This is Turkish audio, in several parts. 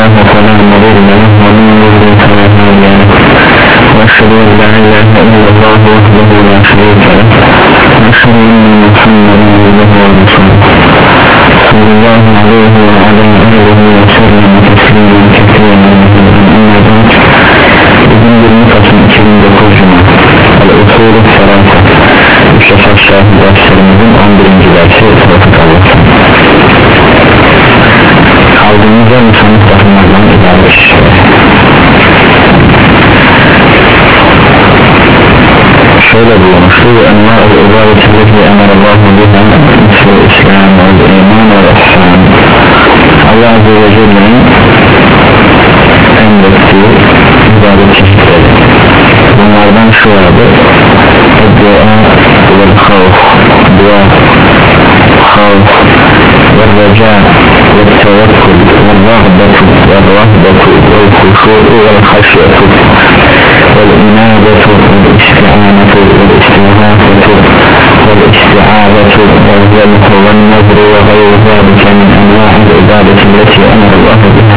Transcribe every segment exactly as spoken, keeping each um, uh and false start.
الله فلا مضل له ومن يضلل فلا هادي له وأشهد أن لا إله إلا الله وحده لا شريك له وأشهد أن محمدا عبده ورسوله صلى الله عليه وعلى آله وسلم تسليما كثيرا أما بعد bugün yirmi Kasım iki bin dokuz Cuma El-Usul-u Serasa Mustafa Şahin derslerimizin on birinci dersi Trafik Allah'tan kaldığımız yer Musanlık takımlardan ibaret şöyle bulmuştu Enva'l-i ibadetilleti emarallahu biha Müslü İslam ve iman ve ihsan Allah Azze ve Celle'nin emrettiği ibadet çeşitleri bunlardan şu vardı dua ve havf dua havf ve reca ve tevekkül ve rahbetu ve rahbetu ve huşu'u ve haşyetu ve inabetu ve isti'anetu ve istihafetu ve isti'avetu ve zelhu ve nezru ve gayru zâlike min enva'il ibadeti leti emarallahu biha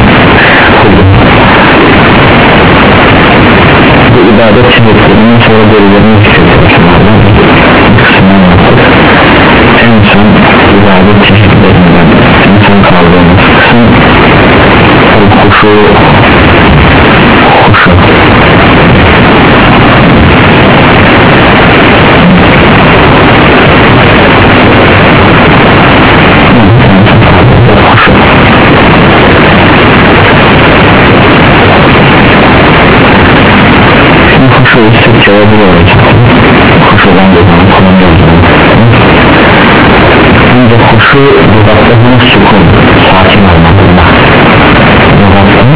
bu ibadet çeşitlerinin sonra bölülerini çıkartmışlardan kısmını yaptık. En son ibadet çeşitlerinden en son kaldığımız kısım kuşu kuşu Kuşu istek cevabı olacak. Kuşudan da bana kullanıyoruz. Önce kuşu lügatlarının sükun, sakin olmakında. Lügatların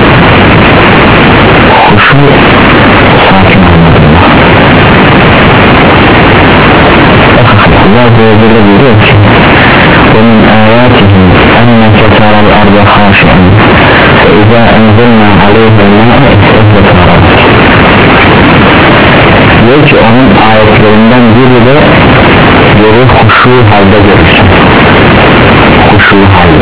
kuşu sakin olmakında. Allah Azze ve Celle diyor ki وَمِنْ آيَاتِهِ أَنَّكَ تَرَى الْأَرْضَ خَاشِعًا فَإِذَا أَنزَلْنَا عَلَيْهَا الْمَاءَ اهْتَزَّتْ وَرَبَتْ diyor ki onun ayetlerinden biri de yeri huşu halde görürsün huşu halde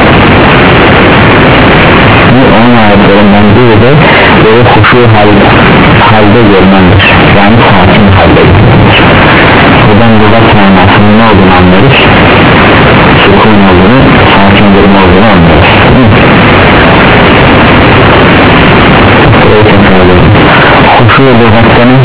onun ayetlerinden biri de yeri huşu halde, halde görmendir yani sakin halde görmendir buradan lügat manasının ne olduğunu anlarız sükun olduğunu sakin durum olduğunu anlarız huşu lügattanın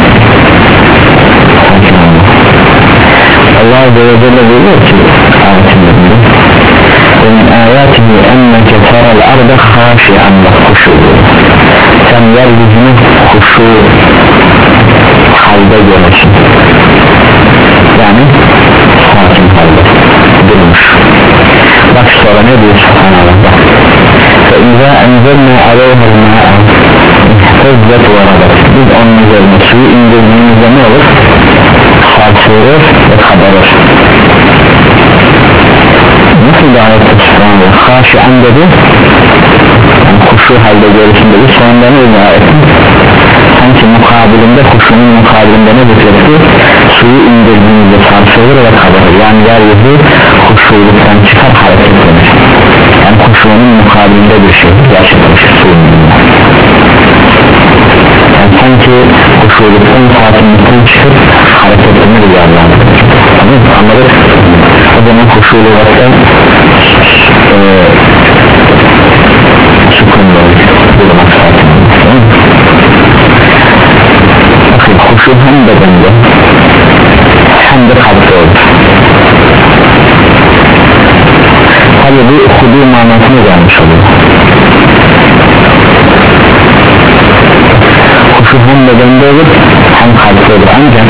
Allah Azze ve Celle diyor ki ayetinde وَمِنْ آيَاتِهِ أَنَّكَ تَرَى الْأَرْضَ خَاشِعًا وَخُشُوعًا sen yeryüzünü huşu halde görürsün yani sakin halde durmuş bak sonra ne diyor subhanallah bak فَاِذَا اَنْزَلْنَا عَلَيْهَا الْمَاءَ اهْتَزَّتْ وَرَبَتْ biz onun üzerine suyu indirdiğimizde ne olur? Sarsılır ve kabarır nasıl bir ayet subhanallah haşi'an dedi yani huşu halde görürsün dedi sonunda ne dedi ayetin sanki mukabilinde huşunun mukabilinde ne zikreti suyu indirdiğimizde sarsılır ve kabarır yani yeryüzü huşuluktan çıkar hareketlenir yani huşunun mukabilinde bir şey gerçekleşir suyun yani sanki huşuluktan sakinlikten çıkıp hareketlenir bir yerden anladık o zaman huşuluktan e, sükunlu durmak sakin bakın huşu hem bedende hem de kalpte olur tabi bu hudu manasını gelmiş oluyor huşu hem bedende olur hem kalpte olur ancak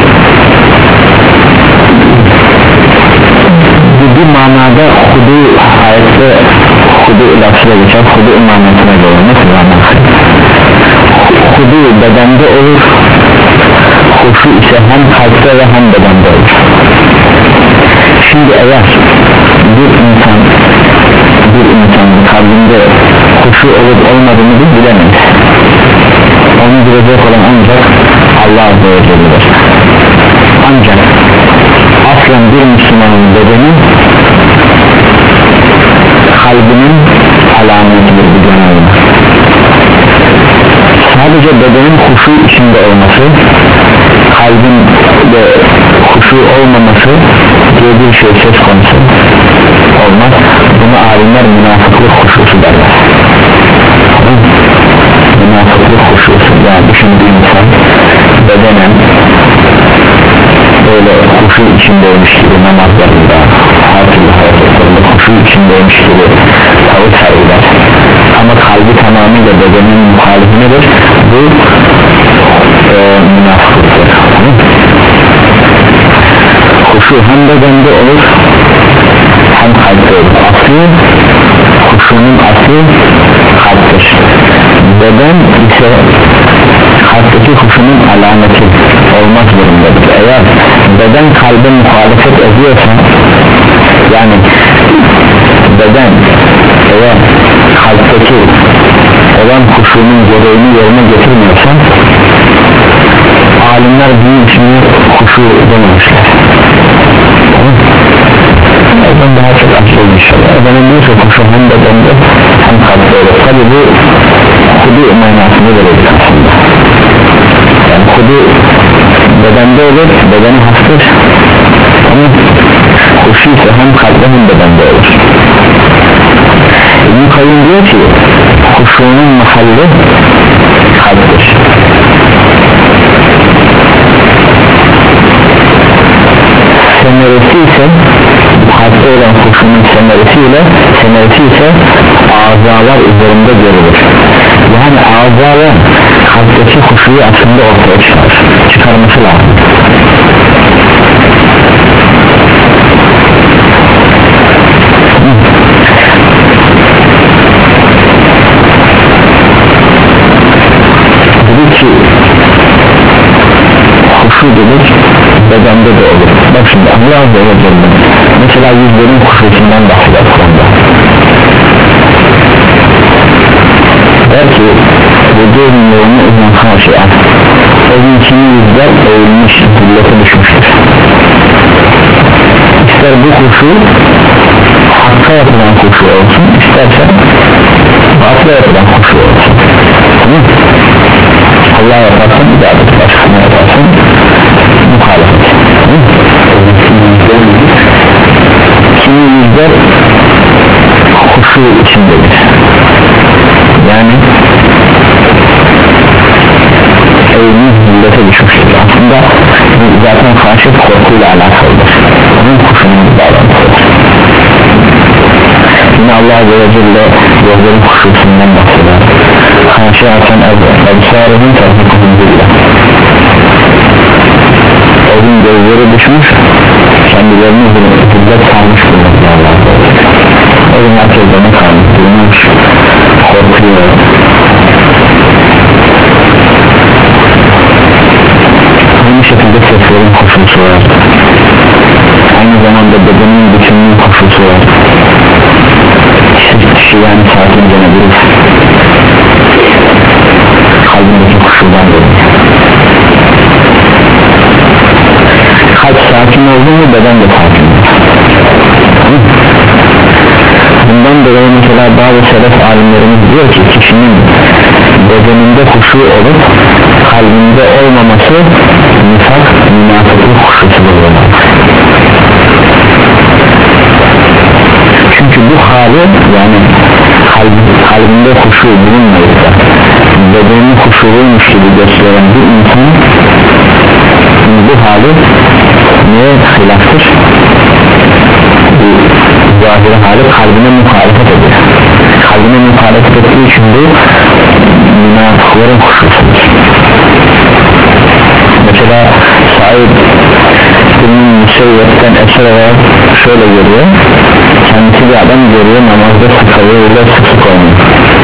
bir manada hudu ayette hudu lafıyla geçer hudu manasına göre nasıl manası hudu bedende olur huşu ise hem kalpte ve hem bedende olur şimdi eğer bir insan bir insanın kalbinde huşu olup olmadığını biz bilemeyiz onu bilecek olan ancak Allah Azze ve Celle'dir ancak aslen bir Müslümanın bedeni kalbinin alametidir bu genelde sadece bedenin huşu içinde olması, kalbin de huşu olmaması diye bir şey söz konusu olmaz. Bunu alimler münafıklık huşusu derler. Münafıklık huşusu, yani düşündüğü insan bedenen böyle huşu içindeymiş gibi namazlarında, her türlü hareketlerinde huşu içindeymiş gibi tavır sergiler ama kalbi tamamıyla bedenin muhalifinidir. Bu e, münafıklıktır. Huşu hem bedende olur hem kalpte olur. Aslı, huşunun aslı kalptir. Beden ise kalpteki huşunun alameti olmak zorundadır. Eğer beden kalbe muhalefet ediyorsa, yani beden eğer kalpteki olan huşunun gereğini yerine getirmiyorsa, alimler bunun için huşu dememişler. Oradan daha çok açılmış. Benim bir çok huşu hem bedende hem kalpte olur. Tabi bu hudu manasını verir aslında. Yani hudu bedende olur, bedeni hastır ama huşu ise hem kalpte hem bedende olur. İbn-i Kayyum diyor ki huşunun mahalli kalptir. Semeresi ise kalpte olan huşunun semeresi ile semeresi ise azalar üzerinde görülür. Yani azalar kalpteki huşuyu aslında ortaya çıkar, çıkarması lazım. Dedi ki huşu dedik bedende de olur. Bak şimdi Allah Azze ve Celle mesela yüzlerin huşusundan bahseder Kur'an'da. Der ki vücudun yoğunu uzun karşıya o gün kimi yüzler eğilmiş, zillete düşmüştür. İster bu huşu hakka yapılan huşu olsun, isterse batla yapılan huşu olsun. Tamam mı? Allah yaparsın, ibadet başkasına yaparsın, muhalefet. Kimi yüzler huşu içindedir. Yani eğilmiş millete düşmüştür. Aslında zaten haşyet korkuyla alakalıdır. Onun huşunun bir bağlantısıdır. Yine Allah Azze ve Celle gözlerin huşusundan bahseder. Haşyatan ebsarının tarafından billah. O gün gözleri düşmüş, kendilerini zillet kalmış bulmakla Allah'a. O gün herkes bana kalmış, duymuş, korkuyor. Aynı şekilde seslerin huşusu var. Aynı zamanda bedenin bütününün huşusu var. Kişi yani sakince ne bilir? Kalbindeki huşudan verir. Kalp sakin oldu mu beden de sakin olur. Bundan dolayı mesela bazı selef alimlerimiz diyor ki kişinin bedeninde huşu olup kalbinde olmaması nifak, münafıklık huşusudur. Çünkü bu hali yani kalb, kalbinde huşu bulunmayıp da bedeninin huşuluymuş gibi gösteren bir insan bu hali niye hilaftır? Bu zahiri hali kalbine muhalefet ediyor. Kalbine muhalefet ettiği için bu münafıkların huşusudur. Mesela Said bin Müseyyep'ten eser olarak şöyle görüyor. Kendisi bir adam görüyor, namazda sıkalığıyla sık sık oynuyor.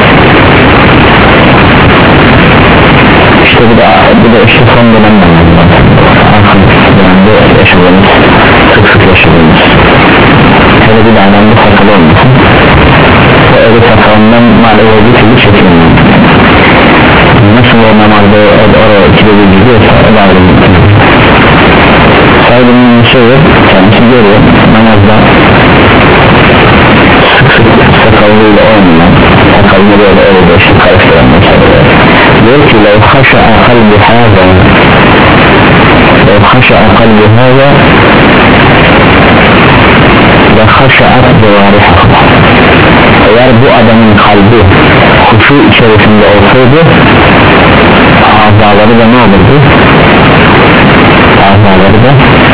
İşte bu da, bu da işte son dönem namazda arkamız dönemde yaşadığımız, sık sık yaşadığımız. Hele bir de adamda sakalı olmasın ve öyle sakalından maalesef bir türlü çekilmiyor. Nasıl o namazda oraya ikide bir gidiyorsa o da ayrı bir saydığım bir şey yok, kendisi görüyor namazda sık sık sakallıyla oynayan, sakalını böyle öyle değişik karıştıran mesela diyor ki لو خشع قلب هذا لو خشع قلب هذا لخشعت جوارحه. Eğer bu adamın kalbi huşu içerisinde olsaydı azaları da ne olurdu? Azaları da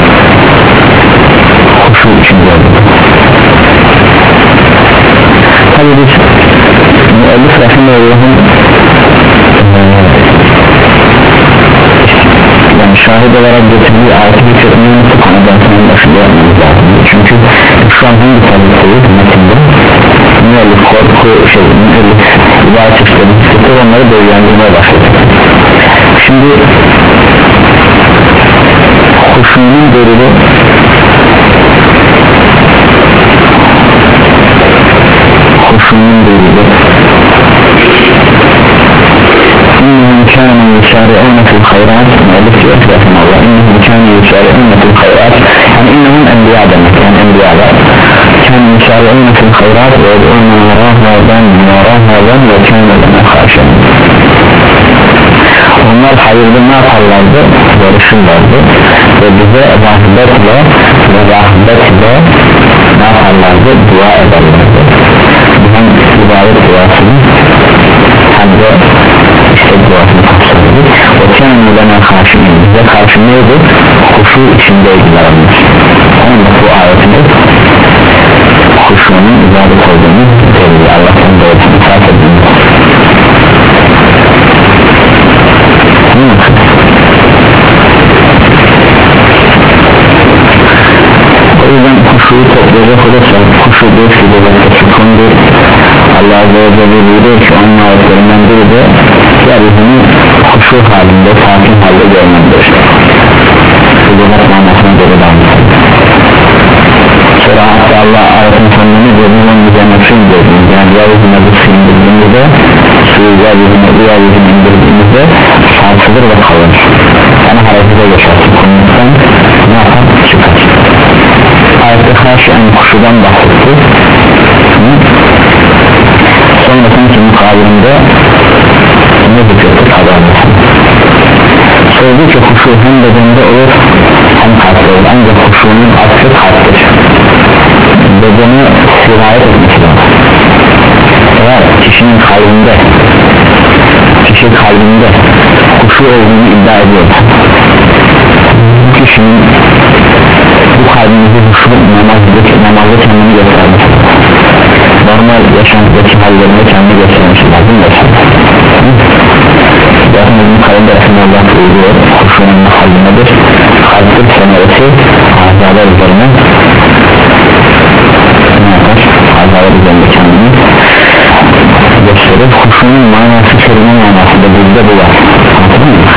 huşu içinde olurdu. Tabi biz müellif rahimehullah'ın yani şahit olarak getirdiği ayeti getirdiğini bu konudan sonra başında yapmamız lazım. Çünkü şu an hangi tabiatıyız metinde müellif korku şey müellif ibadet işleri hissettir onları değerlendirmeye başladı. Şimdi huşunun delili huşunun delili İnnehum kâne yusâri'ûne fil hayrat müellif diyor ki Allah innehum kâne yusâri'ûne fil hayrat yani innehum enbiya demek yani enbiyalar kâne yusâri'ûne fil hayrat ve yed'ûne rahâben rahâben ve kâne lena khâşen. Onlar hayırlı ne yaparlardı? Yarışırlardı ve bize rahmetle ve rahmetle ne yaparlardı? Dua ederlerdi. Hem ibadet duasını hem de işte duasını kapsardı. O kâne lena khâşen bize karşı neydi? Huşu içindeydiler onlar. Onun da bu ayetinde huşunun ibadet olduğunu söylüyor. Allah'tan doğrusunu fark edildi. O yüzden huşuyu toplayacak olursak huşu bir filozofi sükundur. Allah Azze ve Celle buyuruyor ki onun ayetlerinden biri de yeryüzünü huşu halinde sakin halde görmendir. Filozofi manasına göre davranır. Sonra hatta Allah ayetin sonuna ne diyor? Bunun üzerine su indirdiğimiz yani yeryüzüne bu su indirdiğimizde suyu yeryüzüne bu yeryüzüne indirdiğimizde sarsılır ve kalır. Yani harekete geçer. Konumuzdan ne yapar? Çıkar. Ayette karşı en kuşudan bahsetti. Sonrasındaki mukabilinde ne zikreti kazanır. Söylediği ki huşu hem bedende olur hem kalpte olur. Ancak huşunun aslı kalptir. Bedene sirayet etmesi lazım. Eğer kişinin kalbinde kişi kalbinde huşu olduğunu iddia ediyor, bu kişinin bu kalbindeki huşu namazdaki namazda kendini göstermesi normal yaşantıdaki hallerinde kendini göstermesi lazım. Yarın kalbinde Allah buyuruyor huşunun mahallinedir kalptir semeresi azalar üzerine ne yapar? Azalar üzerinde kendini gösterir. Huşunun manası kelime manası da bizde bu var. Anladın mı?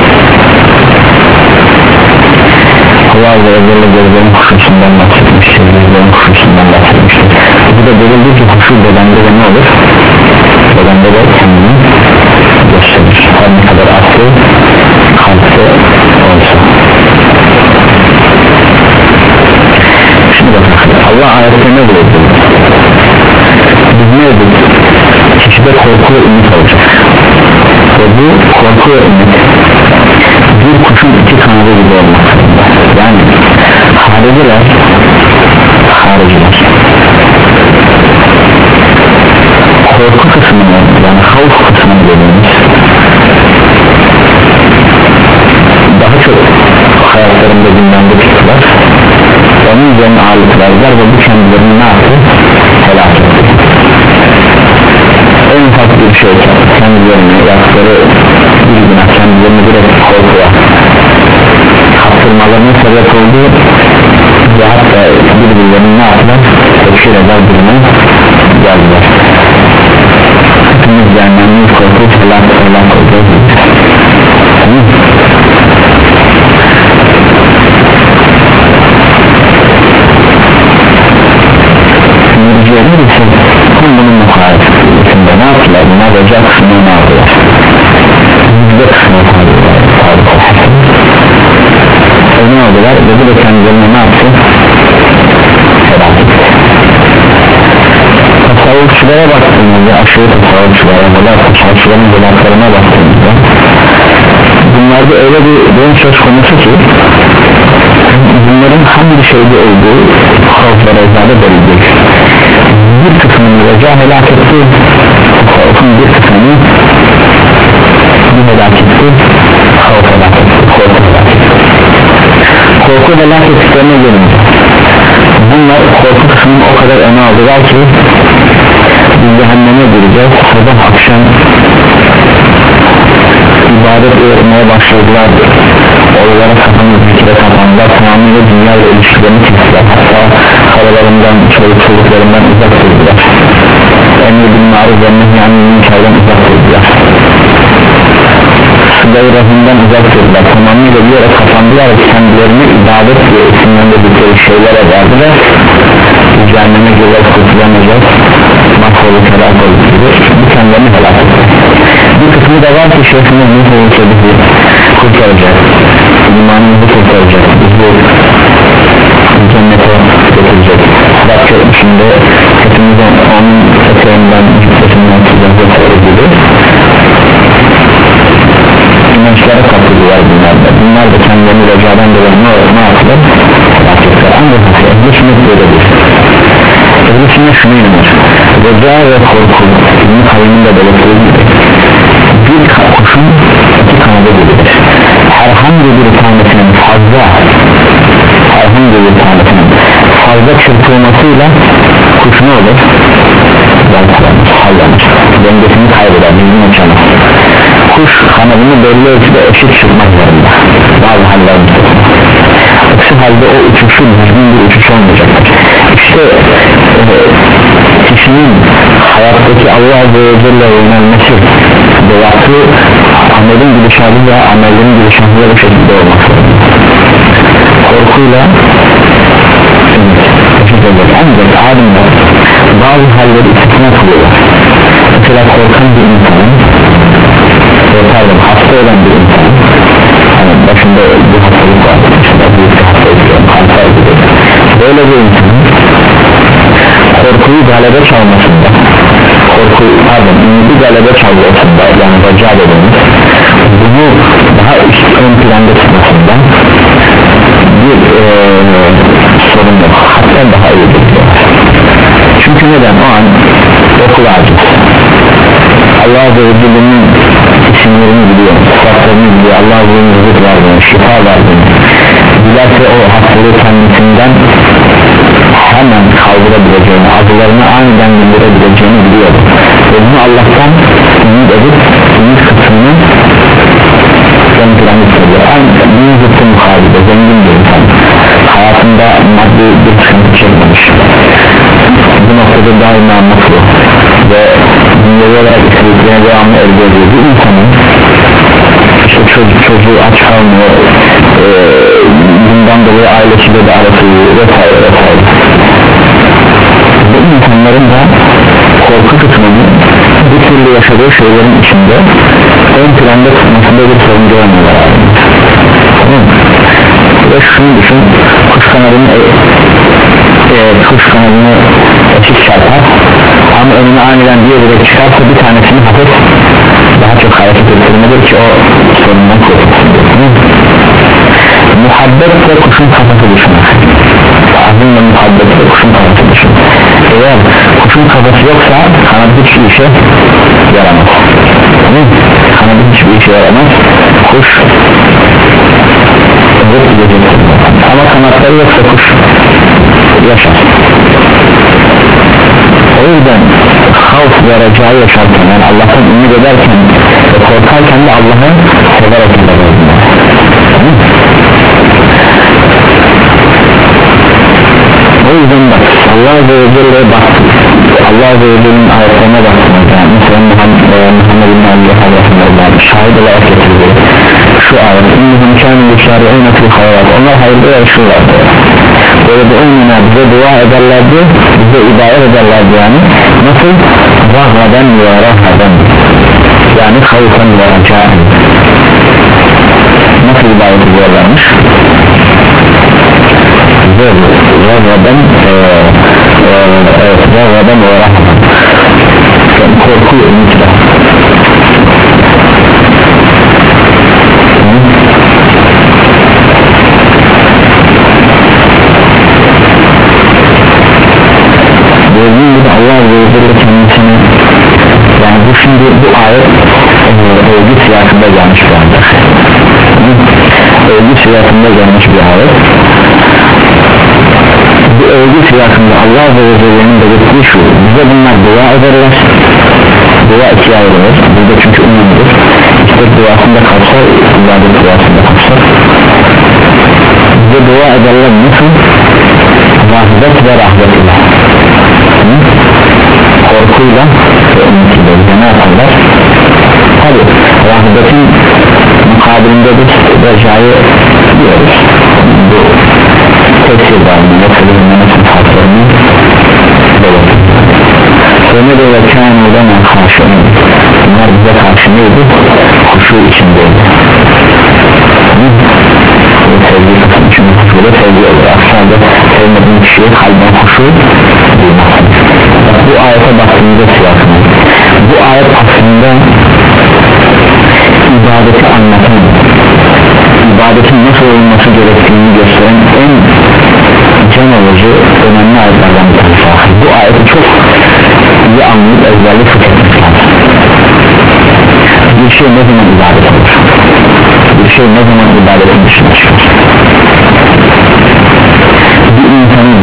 Allah Azze ve Celle gözlerin huşusundan bahsetmiştir, gözlerin huşusundan bahsetmiştir. Bu da belirli ki huşu bedende de ne olur? Bedende de kendini gösterir. Her ne kadar aslı kalpte olsa. Şimdi bakın Allah ayette ne diyor? Biz ne dedik? Kişide korku ve ümit olacak. Ve bu korku ve ümit bir kuşun iki kanadı gibi olmak. Yani hariciler hariciler korku kısmını yani havf kısmını dediğimiz daha çok hayatlarında gündemde tuttular. Onun üzerine ağırlık verdiler ve bu kendilerini ne yaptı? Helak etti. En ufak bir şey kendilerini yaptıkları bir günah kendilerini direkt korkuya kaptırmalarına sebep oldu ve hatta birbirlerini ne yaptılar? Tekşir eder duruma geldiler. Hepimiz cehennemliyiz korkup helak helak olacağız. Mürciyeler ise bunun muhalefetinde ne yaptılar? Bunlar hoca kısmını ne yaptılar? Yüzde kısmını kaldılar. Ne oldular? Ve bu da kendilerine ne yaptı? Helak etti. Tasavvufçulara baktığımızda ve aşırı tasavvufçulara ve tasavvufçuların cevaplarına baktığımızda bunlarda öyle bir durum söz konusu ki bunların hangi şeyde olduğu havf ve rezada belirdir. Bir kısmını reca helak etti, havfın bir kısmını bir helak etti, havf helak etti, korku helak etti. Korku helak ettiklerine gelince bunlar korku kısmını o kadar öne aldılar ki biz cehenneme gireceğiz, sabah akşam ibadet öğrenmeye başladılar, oralara kapanıp zikre kapandılar, tamamıyla dünya ile ilişkilerini kestiler, hatta karalarından, çoluk çocuklarından uzak durdular, emri bil maruf ve nehyanın münkerden uzak durdular, sıla-i rahimden uzak durdular, tamamıyla bir yere kapandılar ve kendilerini ibadet diye isimlendirdikleri şeylere verdiler. Cehenneme gireceğiz, kurtulamayacağız, mahvoluk helak olduğu gibi bu kendilerini helak etti. Bir kısmı da var ki şeyhimiz ne olursa bizi kurtaracak, imanımızı kurtaracak, bizi cennete götürecek, Sırat Köprüsü'nde hepimize onun eteğinden, cübbesinden tutacak gibi inançlara kapılıyorlar bunlar da. Bunlar da kendilerini recadan dolayı ne yapılır? Hakikler ancak ehli sünnet böyledir. Ehli sünnet şunu inanır, reca ve korku İbn-i Kayyım'ın da belirttiği gibi bir kuşun iki kanadı gibidir. Herhangi bir tanesinin fazla herhangi bir tanesinin fazla çırpılmasıyla kuş ne olur? Yalçalanır, sallanır, dengesini kaybeder, bilgini uçanır. Kuş kanadını belli ölçüde eşit çırpmak zorunda bazı hallerin tutma, aksi halde o uçuşu düzgün bir uçuş olmayacaktır. İşte e, kişinin hayattaki Allah Azze ve Celle yönelmesi ve yaptığı amelin gidişatı ve amelin gidişatı bu şekilde olmak zorunda. Korkuyla ancak alimler bazı halleri istisna kılıyorlar. Mesela korkan bir insanın pardon hasta olan bir insan, hani başında bir hastalık var, başında büyük bir hastalık var, kanser gibi, böyle bir insanın korkuyu galebe çalmasında, korku pardon ümidi galebe çalmasında, yani reca dediğimiz bunu daha üst ön planda tutmasında bir ee, sorun yok, hatta daha iyi bekliyorlar. Çünkü neden? O an okul aciz, Allah Azze ve Celle'nin isimlerini biliyor, sıfatlarını biliyor, Allah Azze ve Celle verdiğini, şifa verdiğini, dilerse o hastalığı kendisinden hemen kaldırabileceğini, acılarını aniden bildirebileceğini biliyor ve bunu Allah'tan ümit edip ümit kısmını ön planı söylüyor. Aynı bir zıttı mukabilde zengin bir insan, hayatında maddi bir sıkıntı çekmemiş, bu noktada daima mutlu ve dünyevi olarak istediklerine devamlı elde ediyor. Bir insanın işte çocuk, çocuğu aç kalmıyor, e, bundan dolayı ailesiyle de arası vesaire vesaire. Bu insanların da korku kısmını bir türlü yaşadığı şeylerin içinde ön planda tutmasında bir sorun görmüyorlar. Ve şunu düşün, kuş kanadını e, e, kuş kanadını eşit çarpar ama önüne aniden diye direkt çıkarsa bir tanesini hafif daha çok hareket ettirmedir ki o sorundan kurtulsun. Muhabbet ve kuşun kafası düşünür. Azim ve muhabbet ve kuşun kafası düşünür. Eğer kuşun kafası yoksa kanadı hiçbir işe yaramaz. Kanadı hiçbir işe yaramaz. Kuş zıt gidecektir. Ama kanatları yoksa kuş yaşar. O yüzden havf ve recayı yaşarken, yani Allah'tan ümit ederken ve korkarken de Allah'ı severek ederler. O yüzden bak Allah Azze ve Celle'ye baktık, Allah Azze ve Celle'nin ayetlerine baktık, yani mesela Muhammed'in Allah'a şahit olarak getirdi şu ayet, İnnihim kâmin yüşâri'ûne fil hayrat, onlar hayırda yarışırlardı, böyle de onunla bize dua ederlerdi, bize ibadet ederlerdi, yani nasıl? Rahmadan ve rahmadan, yani havfan ve racaen, nasıl ibadet ediyorlarmış? Rahmadan rahmadan ve rahmadan, korku ve ümitler. Gördüğün gibi Allah Azze ve Celle kendisine, yani bu şimdi bu ayet e, övgü siyasında gelmiş bir ayet, övgü siyasında gelmiş bir ayet. Bu övgü siyasında Allah Azze ve Celle'nin belirttiği şu: bize bunlar dua ederler, dua ikiye ayrılır burada çünkü umumdur, işte duasında kalsa, ibadet duasında kalsa bize dua ederler nasıl? Rahmet ve rahmet ile, korkuyla ve umutiyle bize ne yaparlar? Tabi rahmetin mukabilinde biz recayı diyoruz, bu tefsir dağılımında kılığında nasıl farklarını belirtir. Sonra da vekanı olana karşı, bunlar bize karşı neydi? Huşu içindeydi. Bu sevgi kısmı için huşuyla sevgi olur. Aksarda sevmediğin kişiye kalben huşu duymazsın. Bu ayete baktığımızda siyasını, bu ayet aslında ibadeti anlatan, ibadetin nasıl olması gerektiğini gösteren en can alıcı önemli ayetlerden bir tanesi. Bu ayeti çok iyi anlayıp ezberli fıkhetmek lazım. Bir şey ne zaman ibadet olur? Bir şey ne zaman ibadetin dışına çıkar? Bir insanın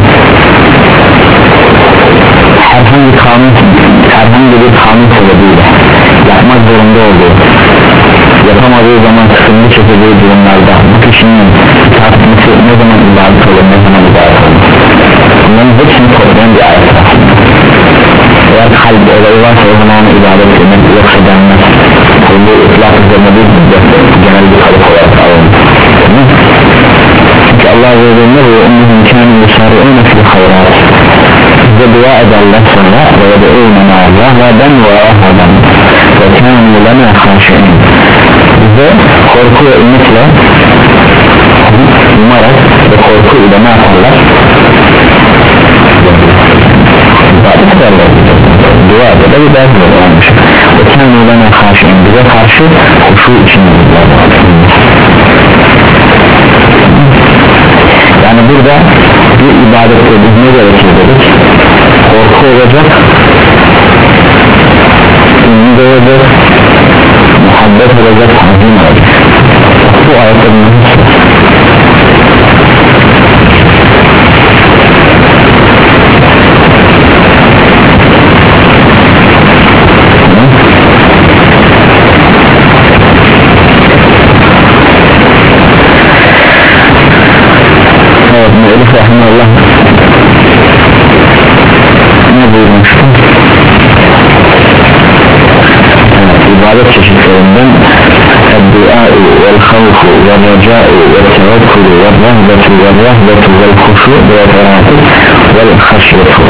herhangi kanun, herhangi bir kanun sebebiyle yapmak zorunda olduğu, yapamadığı zaman sıkıntı çekeceği durumlarda bu kişinin tartışması ne zaman ibadet olur, ne zaman ibadet olur? Bunların hepsini toplayan bir ayet aslında. Eğer kalp olayı varsa o zaman ibadet demek, yoksa denmez. Bu ıtlak üzerine bir genel bir kalıp olarak alınır. Çünkü Allah Azze ve Celle ve onun imkanı yusarı'ına fil hayrat, bize dua ederler sonra ve de eğmen Allah ve ben ve ahadam ve kânû lana khâşi'in, bize korku ve ümitle umarak ve korku ile ne yaparlar? İbadet ederler, dua ederler, ibadet ederler. Ve kânû lana khâşi'in, bize karşı huşu içindedirler. Yani burada bir ibadet edilmeye gerekir dedik, korku olacak, ümit olacak, muhabbet olacak, hazin olacak. Bu ayetlerin hepsi. Evet, Elif Rahmanullah ne buyurmuştu? Evet, ibadet çeşitlerinden el-du'a vel-havfu vel-raca'u vel-tevekkülü vel-rahbetu vel-rahbetu vel-huşu vel-rahbetu vel-haşyetu.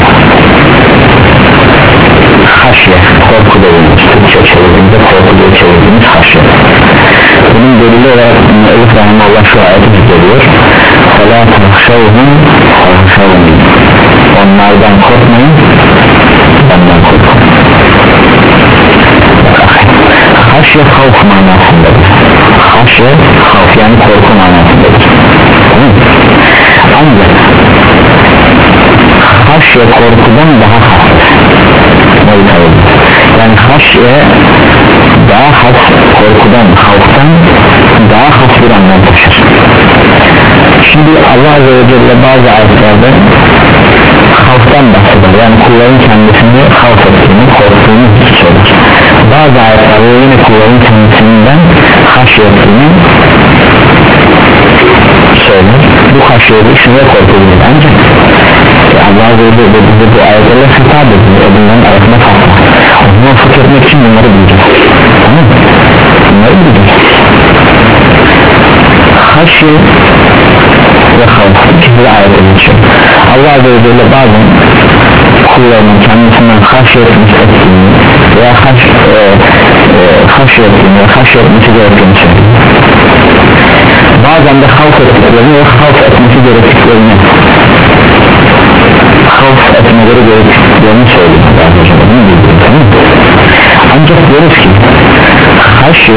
Haşye, korku dediğimiz, Türkçe çevirdiğimizde korku diye çevirdiğimiz haşye. Bunun delili olarak Elif Rahmanullah şu ayeti zikrediyor: فَلَا تَخْشَوْهُمْ فَخْشَوْنِي, onlardan korkmayın, benden korkun. Haşye havf manasındadır. Haşye havf yani korku manasındadır. Ancak haşye korkudan daha hafif. Yani haşye daha has, korkudan, havftan daha has bir anlam taşır. Şimdi Allah Azze ve Celle bazı ayetlerde havftan bahseder, yani kulların kendisini havf ettiğini, korktuğunu söyler. Bazı ayetlerde yine kulların kendisinden haşye ettiğini söyler. Bu haşyede şuna korkulur ancak Allah Azze ve Celle bize bu ayetlerle hitap ediyor, bunların arasında farklı. O zaman fıkh etmek için bunları bileceğiz, tamam mı? Bunları bileceğiz. Haşye ve havf ikisi ayet edilmiştir. Allah Azze ve Celle bazen kullarının kendisinden haşye etmiş ettiğini veya haş, e, e, haşye ettiğini veya haşye etmesi gerektiğini söylüyor. Bazen de havf ettiklerini ve havf etmesi gerektiklerini havf etmeleri gerektiklerini söylüyor. Ancak diyoruz ki haşye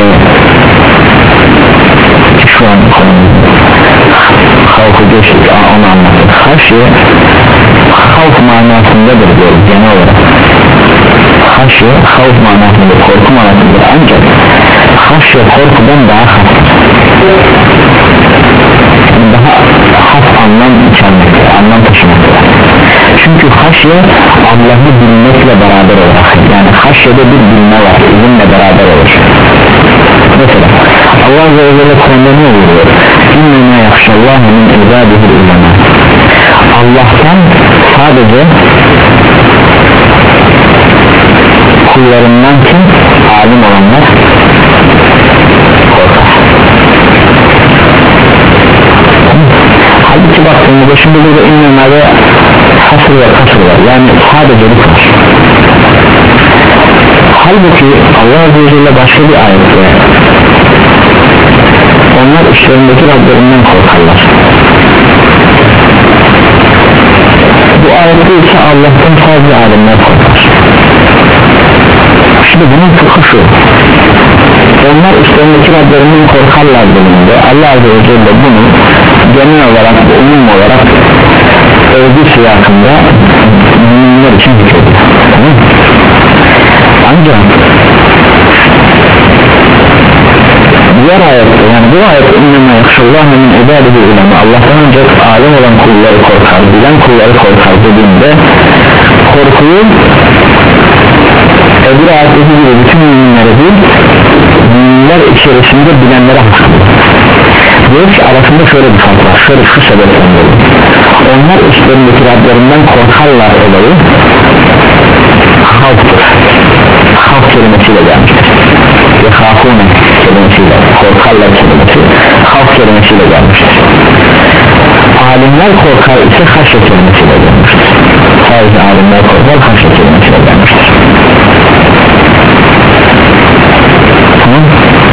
şu an havfu geçtik, onu anlattık. Haşye havf manasındadır diyoruz genel olarak. Haşye havf manasındadır, korku manasındadır, ancak haşye korkudan daha hafif, daha hafif anlam içermekte, anlam taşımakta. Çünkü haşye Allah'ı bilmekle beraber olarak, yani haşyede bir bilme var, ilimle beraber olur. Mesela Allah Azze ve Celle Kur'an'da ne oluyor? İnnemâ yakşallâhu min ibâdihil ulemâ. Allah'tan sadece kullarından kim? Alim olanlar korkar. Halbuki baktığımızda şimdi burada innemâde hasır ve kasır var, yani sadece bu kadar. Halbuki Allah Azze ve Celle başka bir ayette onlar işlerindeki Rablerinden korkarlar. Bu ayette ise Allah'tan sadece alimler korkar. Şimdi bunun fıkhı şu: onlar işlerindeki Rablerinden korkarlar dediğinde Allah Azze ve Celle bunu genel olarak, umum olarak övgü siyakında müminler için hükmediyor. Ancak diğer ayette, yani bu ayette innemâ yakşallâhu min ibâdihi ulema, Allah'tan ancak alim olan kulları korkar, bilen kulları korkar dediğinde korkuyu öbür ayetteki gibi bütün müminlere değil, müminler içerisinde bilenlere hakkıdır. Diyor ki arasında şöyle bir fark var, şöyle şu sebepten dolayı: onlar üstlerindeki Rablerinden korkarlar olayı havftır, havf kelimesiyle gelmiştir. Ve hafune kelimesiyle, korkarlar kelimesi havf kelimesiyle gelmiştir. Alimler korkar ise haşye kelimesiyle gelmiştir. Sadece alimler korkar, haşye kelimesiyle gelmiştir. Tamam.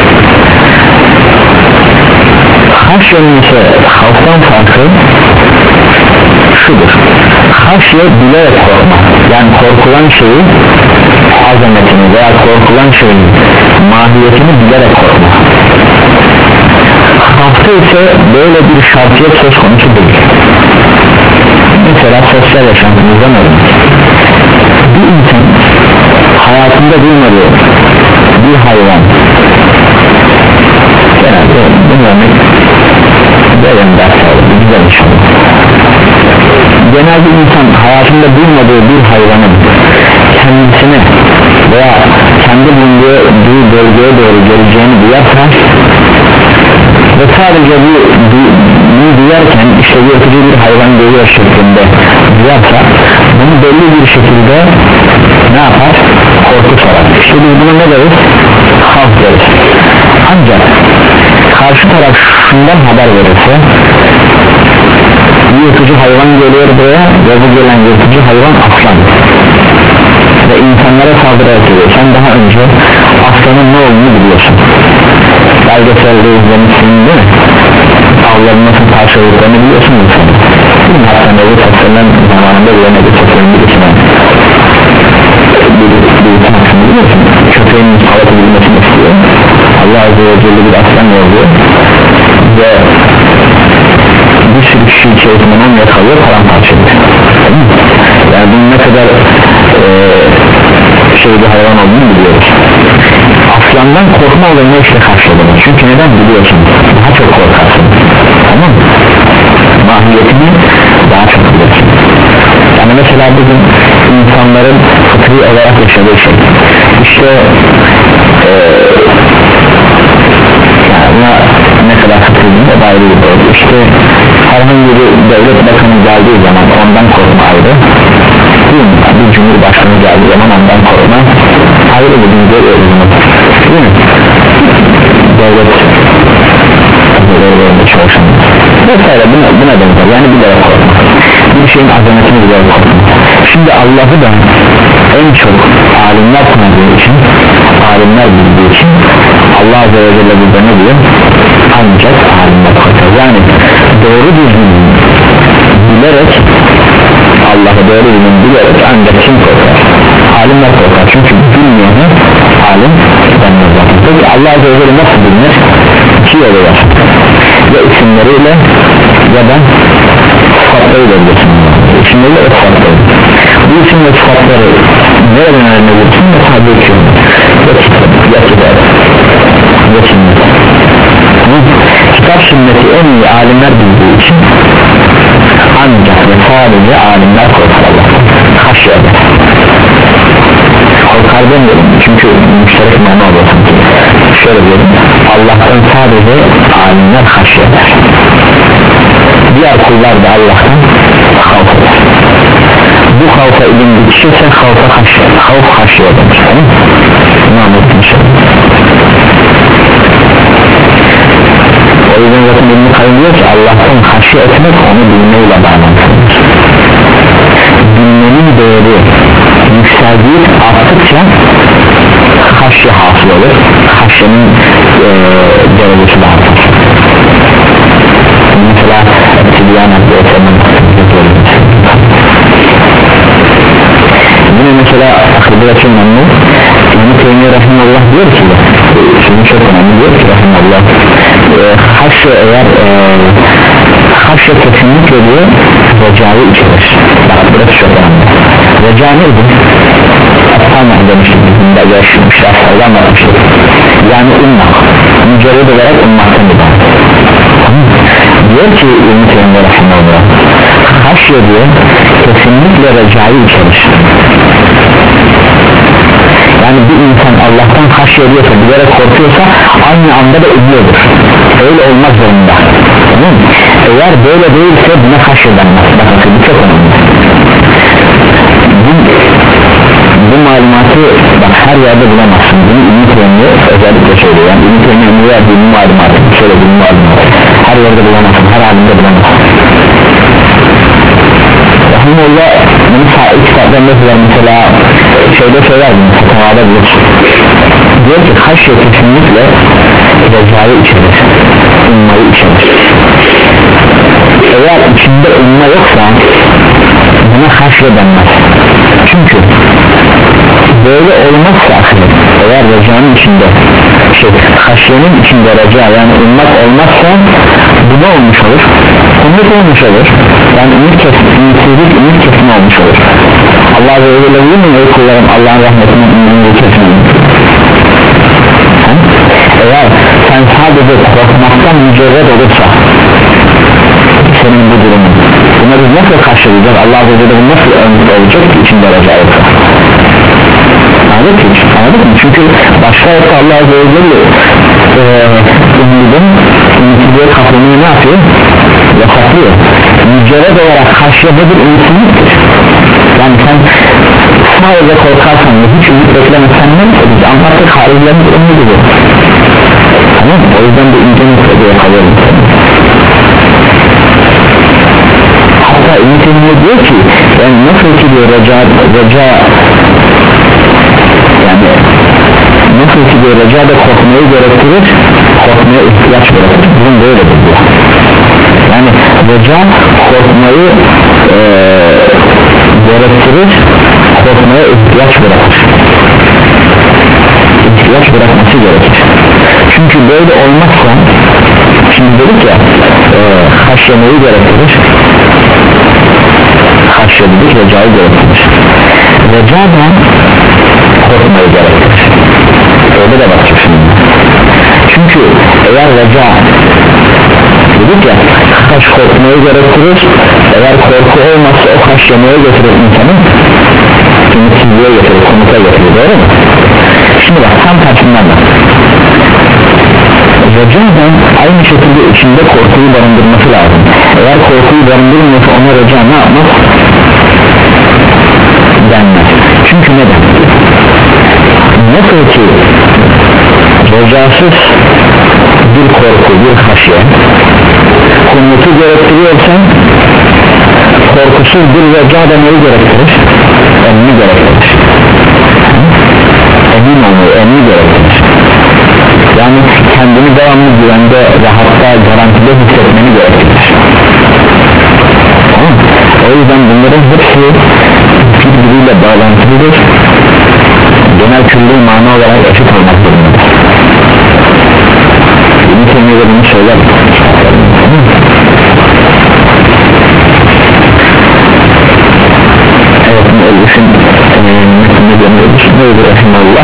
Haşyenin ise havftan farkı şudur: haşye bilerek korkma, yani korkulan şeyi, azametini veya korkulan şeyin mahiyetini bilerek korkma. Havfta ise böyle bir şartiyet söz konusu değil. Mesela sosyal yaşantımızda ne olur? Bir insan hayatında duymadığı bir hayvan, genelde bu örnek böyle ders alır, güzel inşallah. Genelde insan hayatında duymadığı bir hayvanın kendisine veya kendi bulunduğu bölgeye doğru geleceğini duyarsa ve sadece bu bunu duyarken işte yırtıcı bir hayvan geliyor şeklinde duyarsa, bunu belli bir şekilde ne yapar? Korku sarar. İşte biz buna ne deriz? Havf deriz. Ancak karşı taraf şundan haber verirse, yırtıcı hayvan geliyor buraya ve bu gelen yırtıcı hayvan aslan ve insanlara saldırı ediyor. Sen daha önce aslanın ne olduğunu biliyorsun, belgeselde izlemişsin değil mi? Avların nasıl parçaladıklarını biliyorsun mu sen? Hatta Nebi Tasar'ın zamanında bir Nebi Tasar'ın birisine bir tanesini biliyorsun, köpeğin salatı bilmesini istiyor. Allah Azze ve Celle bir aslan yolluyor ve bir sürü kişi içerisinden onu yakalıyor, paramparça ediyor. Yani bunun ne kadar e, şey bir hayvan olduğunu biliyoruz. Aslandan korkma olayına işte karşıladınız. Çünkü neden biliyorsun? Daha çok korkarsın. Tamam mı? Mahiyetini daha çok biliyorsun. Yani mesela bugün insanların fıtri olarak yaşadığı şey, işte e, yani ne kadar fıtriliğinde dair bir oldu. İşte herhangi bir devlet bakanı geldiği zaman ondan korkma ayrı, değil mi? Bir cumhurbaşkanı geldiği zaman ondan korkma ayrı, bir gün görüyoruz bunu, değil mi? Devlet devletlerinde çalışan vesaire buna, buna benzer, yani bilerek korkma, bir şeyin azametini bilerek korkma. Şimdi Allah'ı da en çok alimler tanıdığı için, alimler bildiği için Allah Azze ve Celle burada ne diyor? Ancak alimler korkar. Yani doğru düzgün bilerek, Allah'ı doğru düzgün bilerek ancak kim korkar? Alimler korkar. Çünkü bilmeyeni alim denmez. Peki Allah Azze ve Celle nasıl bilinir? İki yolu var, ya isimleriyle ya da sıfatlarıyla bilirsin. İsimleriyle ve sıfatlarıyla. Bu isim ve sıfatları nereden öğrenebilirsin? Mesela bir şey ya kitap ya kitap ya sünnet. Kitap sünneti en iyi alimler bildiği için ancak ve sadece alimler korkar Allah'tan, haşya eder. Korkar demiyorum çünkü müşterek mana olursun. Şöyle diyelim, Allah'tan sadece alimler haşya eder, diğer kullar da Allah'tan havf eder. Bu havfa ilim bitişirse havfa haşya, havf haşya eder. Ne anlattım şimdi? O yüzden zaten İbn-i Kayyum diyor ki Allah'tan haşya etmek onu bilmeyle bağlantılıdır. Bilmenin değeri yükseldiği arttıkça haşya hasıl olur, haşyanın e, derecesi de artar. Mesela Tibyan adlı eserinin yine mesela akıbı açın anlı İbn-i Teymiye Rahimullah diyor ki şimdi çok önemli diyor ki Rahimullah e, haşya eğer e, haşya kesinlikle diyor recayı içerir. Bak burası çok önemli. Reca neydi? Aslan demiştik bizimde yaşamışlar aslan anlatmıştık. Yani ummak, mücerred olarak ummaktan bir daha. Diyor ki İbn-i Teymiye Rahimullah haşya diyor kesinlikle recayı içerir. Yani bir insan Allah'tan haşya ediyorsa, bilerek korkuyorsa aynı anda da üzülüyordur. Öyle olmak zorunda. Tamam mı? Eğer böyle değilse buna haşya denmez. Bakın bu çok önemli. Bu, bu malumatı bak her yerde bulamazsın. Bunu İbn-i Teymiye özellikle söylüyor. Yani İbn-i Teymiye'nin verdiği bu malumatı, şöyle bir malumatı her yerde bulamazsın, her halinde bulamazsın. Rahimullah bunu sahip kitaptan mesela mesela şeyde söyler mi? Tavada bilir. Diyor ki haşya kesinlikle recayı içerir, ummayı içerir. Eğer içinde umma yoksa buna haşya denmez. Çünkü böyle olmazsa ahiret, eğer recanın içinde şey, haşyanın içinde reca yani ummak olmazsa bu ne olmuş olur? Umut olmuş olur. Yani ümit kesin, ümitsizlik ümit kesin olmuş olur. Allah Azze ve Celle değil mi ey kullarım Allah'ın rahmetinin ümidini kesin? Eğer sen sadece korkmaktan mücerred olursa senin bu durumun, buna biz nasıl karşılayacağız? Allah Azze ve Celle bu nasıl ömür olacak ki içinde reca olsa? Anladık mı? Anladık mı? Çünkü başka yoksa Allah Azze ve Celle e, ümidin ümitsizliğe kapılmayı ne yapıyor? Yasaklıyor. Mücerred olarak haşya nedir? Ümitsizliktir. Yani sen sadece korkarsan ve hiç ümit beklemezsen ne? Biz anlattık haricilerin ümididir. Tamam mı? O yüzden de ince nüfediye kalıyorum. Hatta ümit edilme diyor ki yani nasıl ki diyor reca, reca yani nasıl ki diyor reca da korkmayı gerektirir, korkmaya ihtiyaç bırakır. Bunun böyledir diyor. Yani reca korkmayı e, gerektirir, korkmaya ihtiyaç bırakır. İhtiyaç bırakması gerekir. Çünkü böyle olmazsa, şimdi dedik ya e, haşyemeyi gerektirir, haşye dedik recayı gerektirir. Reca da korkmayı gerektirir. Öyle de bakacak şimdi. Çünkü eğer reca dedik ya haş korkmayı gerektirir, eğer korku olmazsa o haşyemeye getirir insanın, ümitsizliğe getirir, komuta getirir, doğru mu? Şimdi bak tam tersinden bak. Recadan aynı şekilde içinde korkuyu barındırması lazım. Eğer korkuyu barındırmıyorsa ona reca ne yapmaz? Denmez. Çünkü neden? Nasıl ki recasız bir korku, bir haşye komutu gerektiriyorsa korkusuz bir reca da neyi gerektirir? Emni gerektirir. Emin olmayı, emni gerektirir. Yani kendini devamlı güvende, rahatta, garantide hissetmeni gerektirir. Tamam. O yüzden bunların hepsi birbiriyle bağlantılıdır. genel külli mana olarak eşit olmak zorundadır. Bir temelde bunu söyler. Evet, müellifin metnine dönüyoruz. Neydi rahimahullah?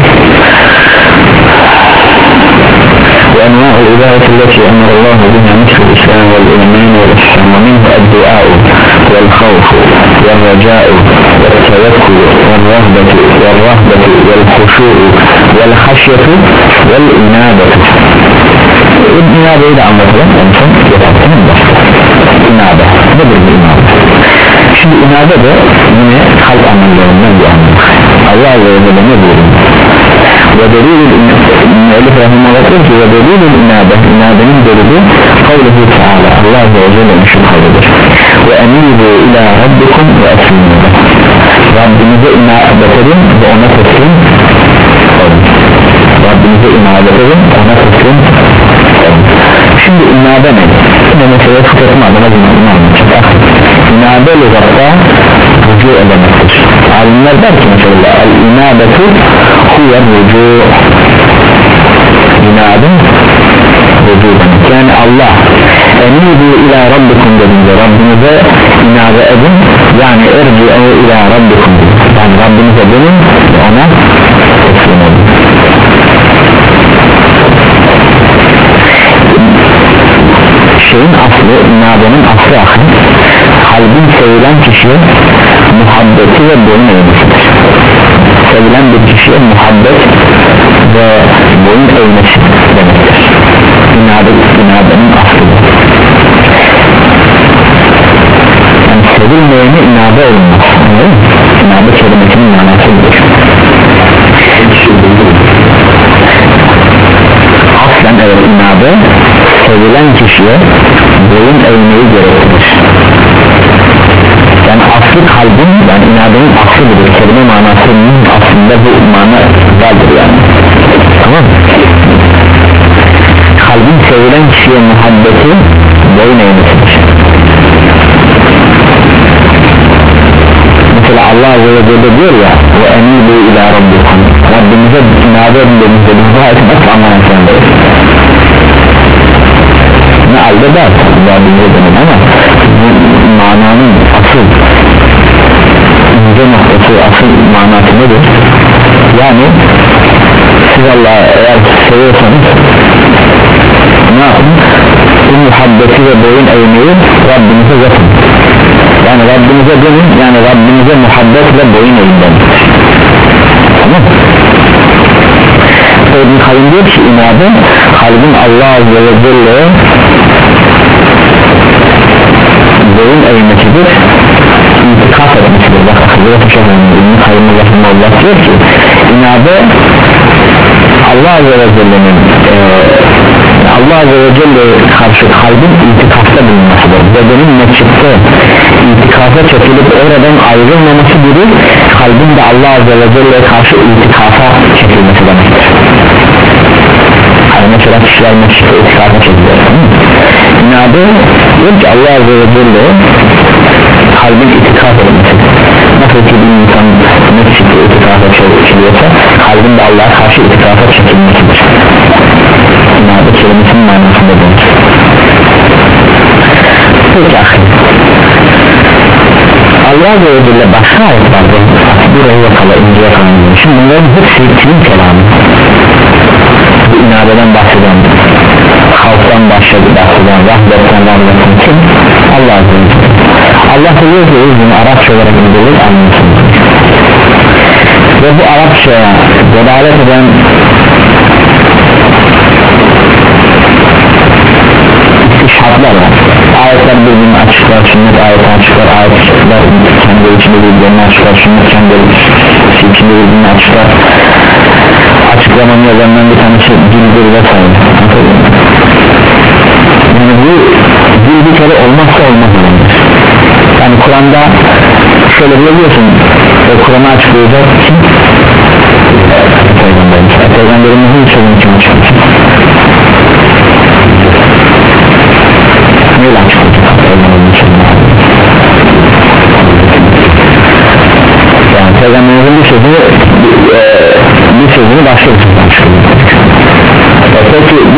وأنواع العبادة التي أمر الله بها مثل الإسلام والإيمان والإحسان ومنه الدعاء والخوف والرجاء والتوكل والرهبة والرهبة والخشوع والخشية والإنابة. الإنابة إذا أمرت أنتم يتعلمون إنابة. nedir bu inabe? Şimdi inabe de yine halk amellerinden bir anlamı. Allah Azze ve Celle ne buyuruyor? Ve delilül müellif rahimahullah diyor ki ve delilül inabe, inabenin delili kavluhu teala, Allah Azze ve Celle'nin şu kavludur. Ve enibu ila rabbikum ve eslimu. Rabbinize inabet edin ve ona teslim olun. Rabbinize inabet edin, ona teslim olun. Şimdi inabe ne? Yine mesela fıkratım adına bunu anlatacak. İnabe lügatta rücu edemektir. Alimler der ki mesela el-inabetu huve rücu. İnabe rücu demek. Yani Allah enibu ila rabbikum dediğinde Rabbinize inabe edin, yani erci'u ila rabbikum, yani Rabbinize dönün ve ona teslim olun. Şeyin aslı, inabenin aslı akıl, kalbin sevilen kişiye muhabbeti ve boyun eğmesidir. Sevilen bir kişiye muhabbet ve boyun eğmesi demektir. İnabe, inabenin aslıdır. Yani sevilmeyene inabe olmaz. İnabe kelimesinin manasıdır. Aslen evet, inabe sevilen kişiye boyun eğmeyi gerektirir. Yani aslı kalbin, yani inabenin aslıdır. Kelime manasının aslında bu mana vardır yani. Tamam mı? Kalbin sevilen kişiye muhabbeti boyun eğmesidir. Mesela Allah Azze ve Celle diyor ya ve enibu ila rabbikum, Rabbimize inabe edildiğimizde biz dua etmek anlamaklandır. Ne halde der Rabbimize dedim ama bu mananın asıl ince noktası, asıl manası nedir? Yani siz Allah'ı eğer seviyorsanız ne yapın? Bu muhabbeti ve boyun eğmeyi Rabbimize yapın. Yani Rabbimize dönün, yani Rabbimize muhabbetle boyun eğin demektir. Tamam mı? İbn Kayyim diyor ki inabe kalbin Allah Azze ve Celle'ye boyun eğmesidir, itikaf etmesidir. Bak Hazreti Şeyh İbn Kayyim rahimahullah diyor ki inabe Allah Azze ve Celle'nin e, Allah Azze ve Celle'ye karşı kalbin itikafta bulunmasıdır. Bedenin mescitte itikafa çekilip oradan ayrılmaması gibi kalbin de Allah Azze ve Celle'ye karşı itikafa çekilmesi demektir. Yani mesela kişiler mescitte itikafa çekiliyor. İnabe diyor ki Allah Azze ve Celle kalbin itikaf edilmesidir. Nasıl ki bir insan mescitte itikafa çekiliyorsa kalbin de Allah'a karşı itikafa çekilmesidir. İnabe kelimesinin manasında denir. Peki ahir, Allah Azze ve Celle başka ayetlerde buraya yakala, inceye kalmıyor. Şimdi bunların hepsi kimin kelamı? Bu inabeden bahseden, halktan başladı bahseden, rahmetten rahmetten kim? Allah Azze ve Celle. Allah diyor ki bunu Arapça olarak indirir, anlıyorsunuz. Ve bu Arapçaya delalet eden istişhatlar var. Ayetler birbirini açıklar, sünnet ayeti açıklar, ayetler kendi içinde birbirini açıklar, sünnet kendi içinde birbirini açıklar. Açıklamanın yazarından bir tanesi dildir vesaire. Yani bu dil bir kere olmazsa olmaz olmaz. Yani Kur'an'da şöyle biliyorsun, Kur'an'ı açıklayacak kim? Peygamberimiz. Peygamberimizin sözünü kim açıklayacak? Neyle açıklayacak? Peygamberimizin sözünü. Yani Peygamberimizin bir sözü e,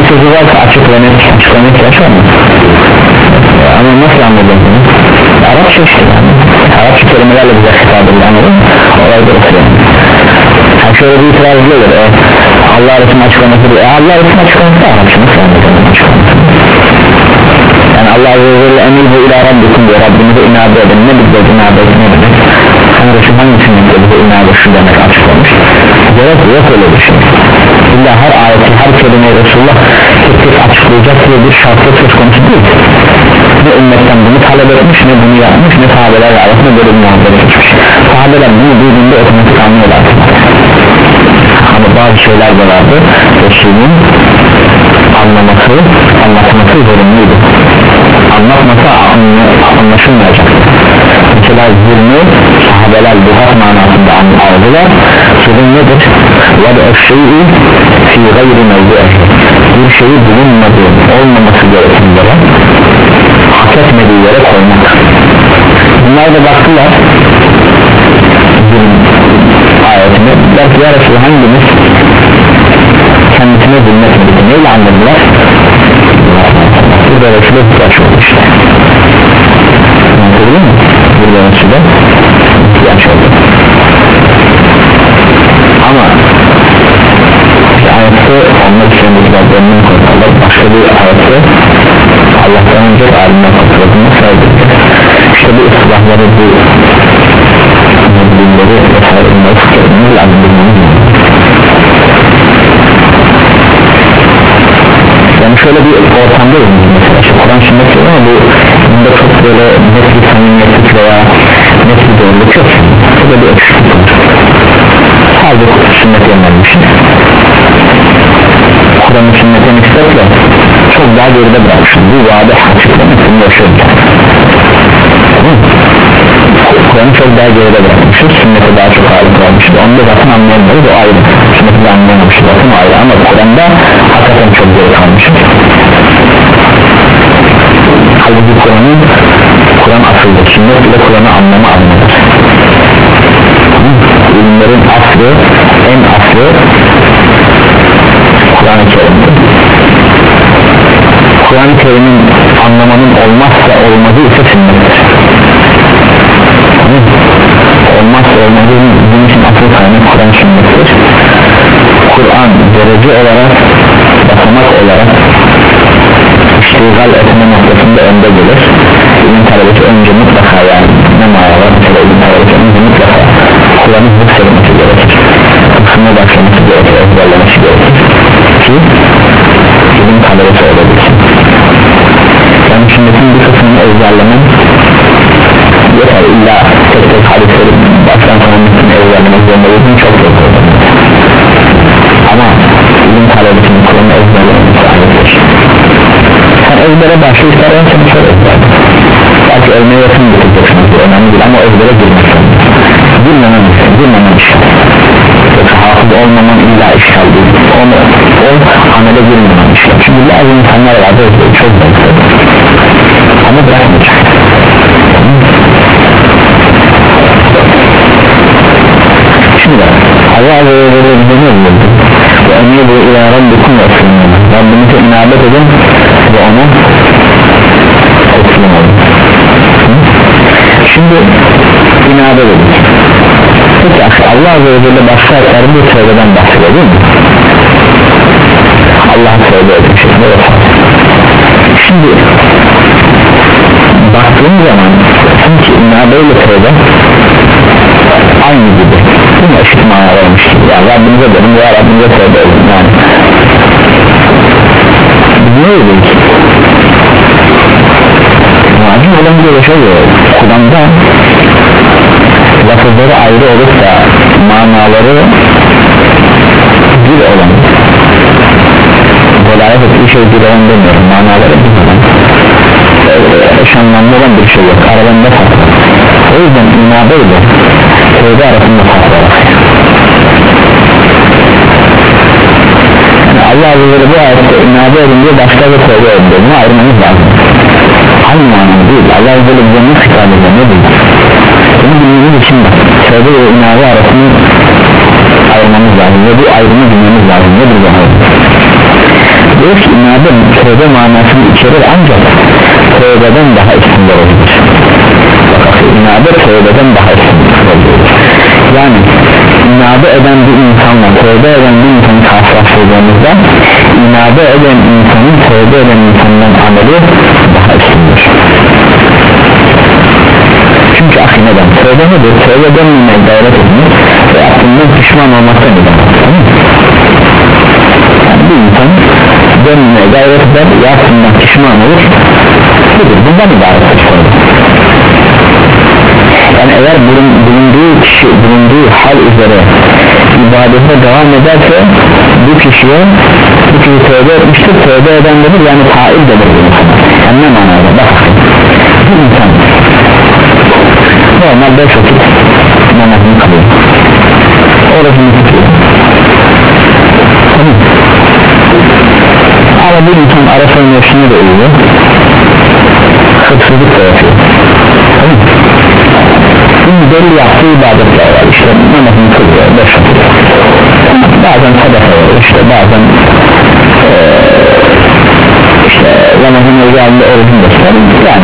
sözü varsa açık ve net açıklamak yaşar mı? Ama nasıl anladın? Arapça işte yani Arapça kelimelerle bize hitap edilir, anladın mı? Olay da oluyor yani şöyle bir itiraz edilir e, Allah Resulü'nün açıklaması diyor, e, Allah Resulü'nün açıklaması da Arapça nasıl anladın açıklaması? Yani Allah Azze ve Celle emir bu ila Rabbikum diyor, Rabbimize inabe edin, ne bize inabe edin, ne demek? Hani Resul hangisinin bize inabe şu demek açıklamış? Gerek yok öyle bir şey. İlla her ayeti, her kelimeyi Resulullah tek tek açıklayacak diye bir şartlı söz konusu değil. Ne ümmetten bunu talep etmiş, ne bunu yapmış, ne sahabelerle arasında böyle bir muhabbet etmiş. Sahabeler bunu duyduğunda otomatik anlıyorlar. Ama bazı şeyler de vardı, Resul'ün anlaması, anlatması zorunluydu. Anlatmasa anlaşılmayacak. Mesela zulmü sahabeler buhat manasında aldılar. Zulüm nedir? وَدَا الشَّيْءِ فِي غَيْرِ مَوْضِعِهِ bir şeyi bulunmadığı, olmaması gereken yere, hak etmediği yere koymak. Bunlar da baktılar zulüm ayetine, der ki ya Resulü hangimiz kendisine zulmetmedi, neyle anladılar? Burada Resulü ihtiyaç oldu işte. Anladın mı? Burada Resulü ihtiyaç oldu. Ama ayette onlar kendilerinden korkarlar, başka bir ayette Allah'tan önce alimler korkarlar sayılır. İşte bu ıslahları, bu bilgileri vesaire bunları fikirlerimiz lazım, bilmemiz lazım. Yani şöyle bir ortamdayız mesela işte Kur'an sünnet diyor ama bu bunda çok böyle net bir samimiyetlik veya net bir doğruluk yok. Burada bir eksiklik var. Sadece sünnet yönlenmişiz. Kur'an'ın sünnetten istetle çok daha geride bırakmışız. Bu vaade açıklamasını yaşıyoruz. Kur'an'ı çok daha geride bırakmışız. Sünnete daha çok ağırlık vermişiz. Onu da zaten anlayamıyoruz, o ayrı. Sünneti de anlayamamışız zaten, o ayrı. Ama Kur'an'da hakikaten çok geri kalmışız. Halbuki Kur'an'ın Kur'an asıldır. Sünnet ile Kur'an'ı anlama adındadır. İlimlerin aslı, en aslı Kur'an-ı Kerim'dir. Kur'an-ı Kerim'in anlamanın olmazsa olmazı ise sünnettir. Olmazsa olmazı bizim için asıl kaynak Kur'an sünnettir. Kur'an derece olarak, basamak olarak iştigal etme noktasında önde gelir. İlim talebesi önce mutlaka yani ne mağalar mesela ilim talebesi önce mutlaka Kur'an'ın hıfzedilmesi gerekir. Hıfzına başlaması gerekir, ezberlemesi gerekir ki ilim talebesi olabilsin. Yani sünnetin bir kısmını ezberlemen yeter, illa tek tek hadisleri baştan sona bütün ezberlemek zorunda olduğunu çok zor olur. Ama ilim talebesinin Kur'an'ı ezberlemesi ayrıdır. Sen ezbere başlıyorsan en seni şöyle ezberle. Belki ölmeye yakın bitireceksin, önemli değil ama ezbere girmezsin. Girmemen, girmemen işgal. Yoksa hafız olmaman illa işgal değil. Onu, o amele girmemen işgal. Çünkü bazı insanlar vardı ezberi çok zor. Ama bırakmayacak. Şimdi Allah Azze ve Celle bize ne diyor? Ve emiru ila Rabbikum ve Resulü'nün Rabbimize inabet edin ve ona teslim olun. Şimdi inabet edin. Peki Allah Azze ve Celle başka ayetler bu tövbeden bahsediyor değil mi? Allah'a tövbe edin şeklinde yapar. Şimdi baktığım zaman sanki inabeyle tövbe aynı gibi değil mi? Eşit manalar olmuş gibi yani Rabbimize dedim veya Rabbimize tövbe edin yani biz ne öyle ki? Macun olan bir şey yok. Kur'an'da lafızları ayrı olup da manaları bir olan dolayı bir şey bir olan demiyorum, manaları bir olan eş anlamlı olan bir şey yok, aralarında fark var. O yüzden inabe ile tövbe arasında fark var. Yani Allah Azze ve Celle bu ayette inabe edin diye başka bir tövbe edin diye bunu ayırmamız lazım. Aynı manada değil. Allah Azze ve Celle bize ne hitap ediyor, ne değil? Bunu bilmemiz için bak, tövbe ve inabe arasını ayırmamız lazım ve bu ayrımı bilmemiz lazım. Nedir bu ayrım? Bu diyoruz ki inabe tövbe manasını içerir ancak tövbeden daha üstünde olur. İnabe tövbeden daha üstünde olur. Yani inabe eden bir insanla tövbe eden bir insanı karşılaştırdığımızda inabe eden insanın tövbe eden insandan ameli daha üstündür. Çünkü ahi neden? Tövbe nedir? Tövbe dönmemeye gayret etmek ve aklından pişman olmaktan ibaret. Yani bir insan dönmemeye gayret eder ve aklından pişman olur. Budur, bundan ibarettir tövbe. Yani eğer bulunduğu kişi bulunduğu hal üzere ibadete devam ederse bu kişiye bu kişi tövbe etmiştir, tövbe edendir yani taib denir bu insan. Yani ne manada? Bak bir insan normal beş vakit namazını kılıyor, orucunu tutuyor, tamam. Ama bir insan ara sıra nefsine de uyuyor, hırsızlık da yapıyor, tamam. Bunun belli yaptığı ibadetler var, işte namazını kılıyor, beş vakit, bazen sadaka veriyor, işte bazen ee, işte Ramazan özelliğinde orucunu gösterir yani.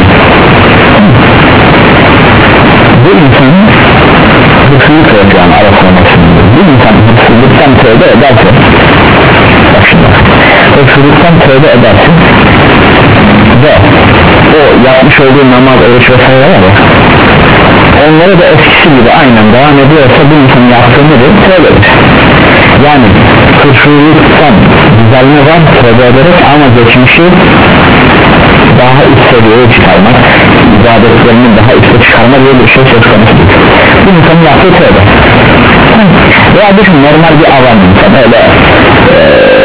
Bu insan hırsızlık yapıyor arasında. Bu insan hırsızlıktan tövbe ederse, bak şimdi, hırsızlıktan tövbe ederse ve o yapmış olduğu namaz, oruç vesaire var ya, onları da eskisi gibi aynen devam ediyorsa bu insan yaptığı nedir? Tövbedir. Yani hırsızlıktan düzelme var tövbe ederek ama geçmişi daha üst seviyeye çıkarmak, ibadetlerini daha üste çıkarmak diye bir şey söz konusu. Bu insanın yaptığı tövbe. Veya düşün normal bir avam insan öyle ee,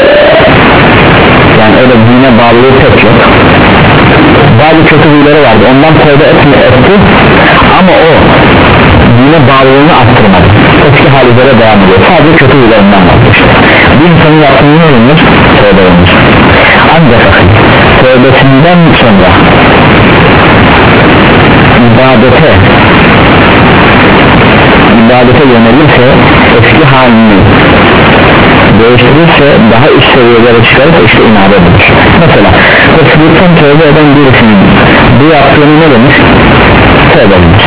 yani öyle dine bağlılığı pek yok. Bazı kötü huyları vardı, ondan tövbe etme etti ama o dine bağlılığını arttırmadı, eski hal üzere devam ediyor, sadece kötü huylarından vazgeçti. Bir insanın yaptığını ne olunur? Tövbe olunur. Ancak tövbesinden sonra ibadete ibadete yönelirse, eski halini değiştirirse, daha üst seviyelere çıkarırsa işte inabe budur. Mesela hırsızlıktan tövbe eden birisinin bu yaptığını ne demiş? Tövbe demiş.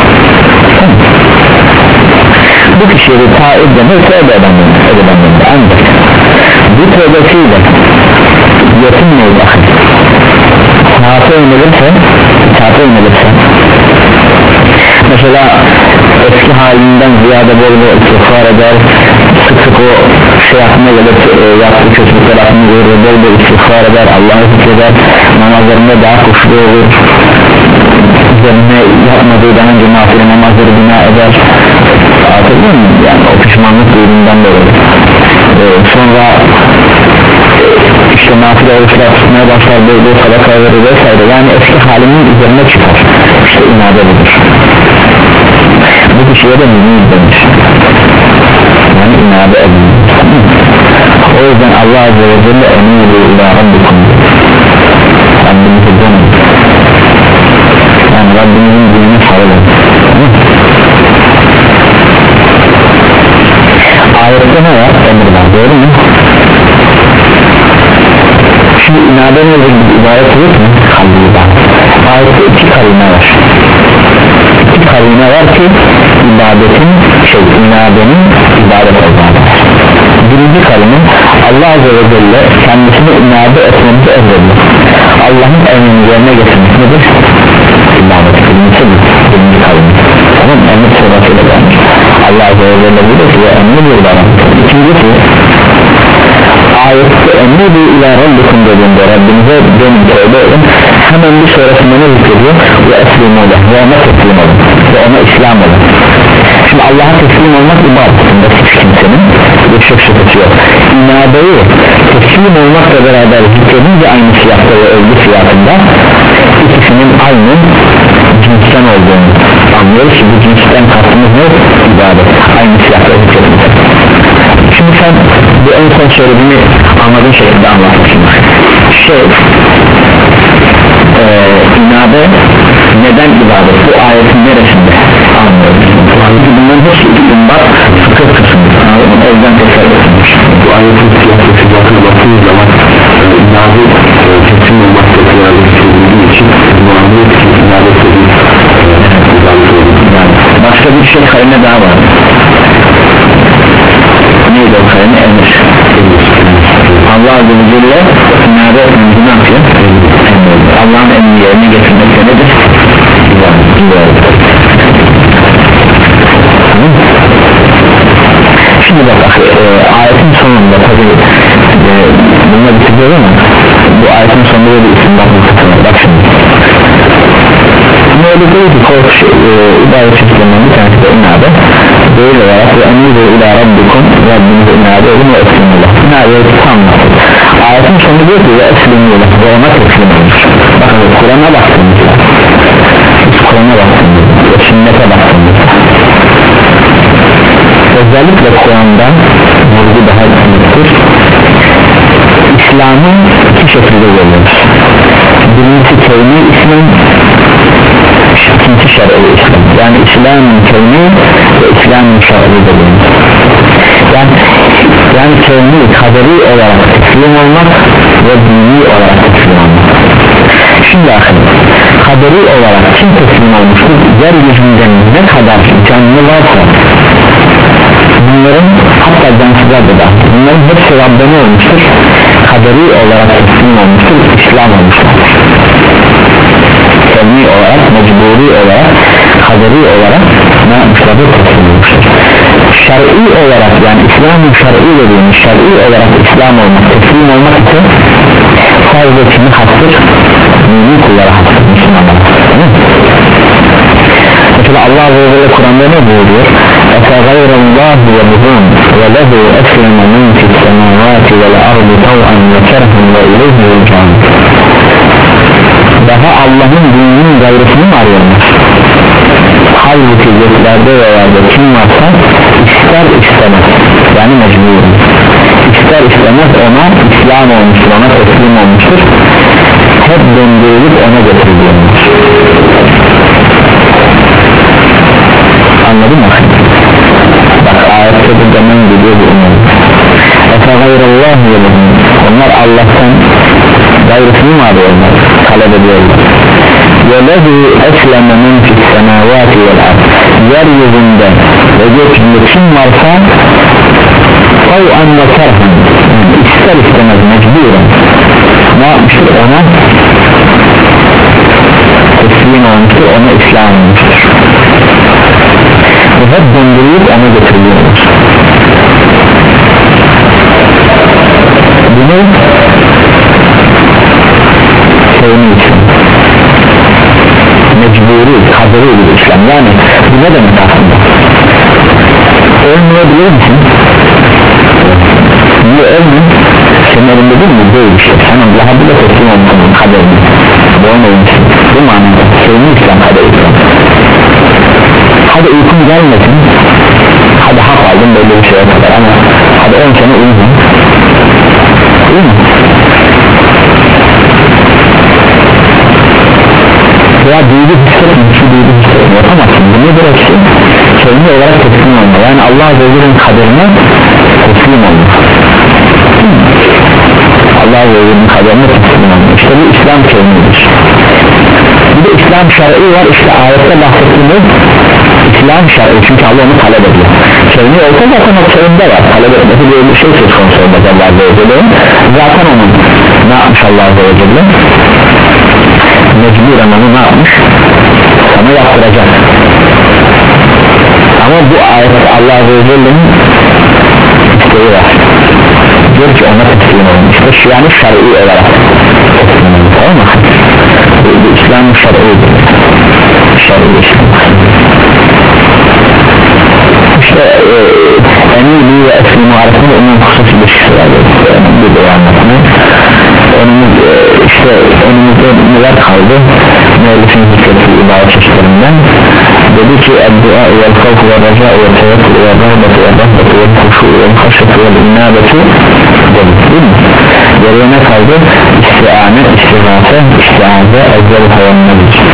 Bu kişiye de taib denir, tövbe eden denir. Ancak bu tövbesiyle yetinmeyi bakın, taate yönelirse taate yönelirse mesela eski halinden ziyade bol bol istiğfar eder, sık sık o şey aklına gelip e, yaptığı kötülükler aklına gelir, bol bol istiğfar eder, Allah'ı zikreder, namazlarında daha kuşlu olur, üzerine yapmadığı daha önce nafile namazları bina eder, anladın mı? Yani o pişmanlık duyduğundan dolayı e, sonra işte nafile oruçlar tutmaya başlar, böyle sadaka verir vesaire, yani eski halinin üzerine çıkar, işte inabe budur. Bu kişiye de mümin denir, yani inabe edilir. O yüzden Allah Azze ve Celle emiru ila Rabbikum, Rabbimizi dönün, yani Rabbimizin dinine sarılın. Ayette ne var? Emir var, doğru mu? Şimdi inabe nedir bir ibaret olur mu? Kalbi ibaret. Ayette iki kalime var. İki kalime var ki ibadetin, şey inabenin ibadet olmalı. Birinci kalime Allah Azze ve Celle kendisine inabe etmemizi emrediyor. Allah'ın emrini yerine getirmek nedir? İbadet. Birincisi bu. Birinci kalime. Tamam mı? Emir sonrasıyla gelmiş. Allah Azze ve Celle diyor ki emri bir bana. İkincisi ayette emri bir ila Rabbikum dediğinde Rabbinize dönün tövbe edin, hemen bir sonrasında ne zikrediyor? Ve eslim olun ve ona teslim olun ve ona İslam olun. Şimdi Allah'a teslim olmak ibadetinde hiç kimsenin bir şey şüphesi yok. İnabeyi teslim olmakla beraber zikredince aynı siyatta ve övgü siyahında ikisinin aynı cinsten olduğunu anlıyoruz ki bu cinsten kastımız ne? İbadet. Aynı siyatta zikredince. Şimdi sen bu en son söylediğini anladığın şekilde anlatmışsın. Şey e, inabe neden ibadet? Bu ayetin neresinde anlıyoruz? Bunların hepsi istinbat fıkıh kısmı. O yüzden tekrar etmiş. Bu ayetin siyaseti baktığı zaman inabe emriyle inabe etmemizi ne yapıyor? Allah'ın emri yerine getirmek nedir? Şimdi bak e, ayetin sonunda tabi e, bununla bitiriyor ama bu ayetin sonunda bir isim bakmak bak şimdi ne öyle değil ki korku şey, e, ibadet çeşitlerinden bir tanesi de inabe böyle olarak ve emri ila rabbikum Rabbimize inabe edin ve eslimullah inabe edin anlatır ayetin sonunda diyor ki ve eslimullah ve ona teslim olmuş bakın Kur'an'a baktığımızda Kur'an'a baktığımızda ve sünnete baktığımızda özellikle Kur'an'dan vurgu daha büyüktür İslam'ın iki şekilde görüyoruz birincisi kevni İslam ikinci şer'i İslam yani İslam'ın kevni ve İslam'ın şer'i görüyoruz yani, yani kevni kaderi olarak teslim olmak ve dini olarak teslim olmak şimdi akıl kaderi olarak kim teslim olmuştur yeryüzünde ne kadar canlı varsa bunların hatta cansızlar da bunların hepsi Rabbani olmuştur kaderi olarak teslim olmuştur İslam olmuştur kevni olarak mecburi olarak kaderi olarak ne yapmışlardır teslim olmuştur şer'i olarak yani İslam'ın şer'i dediğimiz şer'i olarak İslam olmak teslim olmak için sadece kimi haktır mümin kullara haktır Müslümanlar mesela Allah Azze ve Celle Kur'an'da ne buyuruyor اَفَغَيْرَ اللّٰهِ وَبُهُمْ وَلَهُ اَسْلَمَ مِنْ فِي السَّمَاوَاتِ وَالْأَرْضِ طَوْعًا وَكَرْهًا وَاِلَيْهِ يُرْجَعُونَ daha Allah'ın dininin gayrısını mı arıyorlar halbuki göklerde ve yerde kim varsa ister istemez yani mecbur ister istemez ona İslam olmuştur ona teslim olmuştur hep döndürülüp ona getirilmiştir anladın mı? bak ayette bu zaman gidiyor bu umum اَفَغَيْرَ يَلَهُمْ onlar Allah'tan gayrısını mı arıyorlar talep ediyorlar وَلَهُ اَسْلَمَ مِنْ فِي السَّمَاوَاتِ وَالْعَرْضِ yeryüzünde ve gökyüzünde kim varsa طَوْعًا وَكَرْهًا ister istemez mecburen ne yapmıştır ona teslim olmuştur ona İslam olmuştur ve hep döndürülüp ona getiriliyorlar bunu sevini için mecburi, kaderi bir İslam yani bu ne demek aslında ölmeyebilir misin? niye ölmün? senin elinde değil mi? değil bir şey sen Allah'a bile teslim olmuşsun kaderini boyun olmuşsun bu manada sevini İslam kaderi İslam hadi uykun gelmesin hadi hak aldın böyle bir şeye kadar ama hadi on sene uyudun değil mi? veya duygu hissetmiyor şu duygu hissetmiyor yapamazsın bunu bıraksın kendi olarak teslim olma yani Allah Azze ve Celle'nin kaderine teslim olma Allah Azze ve Celle'nin kaderine teslim olma işte bu İslam kelimedir bir de İslam şer'i var işte ayette bahsettiğimiz İslam şer'i çünkü Allah onu talep ediyor kelime olsa zaten o kelinde var talep etmesi diye bir şey söz konusu olmaz Allah Azze ve Celle'nin zaten onun ne yapmış Allah Azze ve Celle mecburen onu ne yapmış sana yaptıracak ama bu ayet Allah Azze ve Celle'nin isteği var diyor ki ona teslim olun işte yani şer'i olarak teslim olun tamam mı? bu, bu İslam'ın şer'idir şer'i İslam işte e, emili ve eslimu arasında onun husus ilişkisi var bir de anlatmayı önümüz e, işte önümüzde neler kaldı müellifin hikmeti ibadet çeşitlerinden dedi ki el-dua vel-kavf ve-raca ve-tevekkül ve-rahbeti ve-rahbeti ve-kuşu ve-haşeti ve-inabeti dedi değil mi? geriye ne kaldı? İstiane, istigase, istiaze, ezzel-havannelic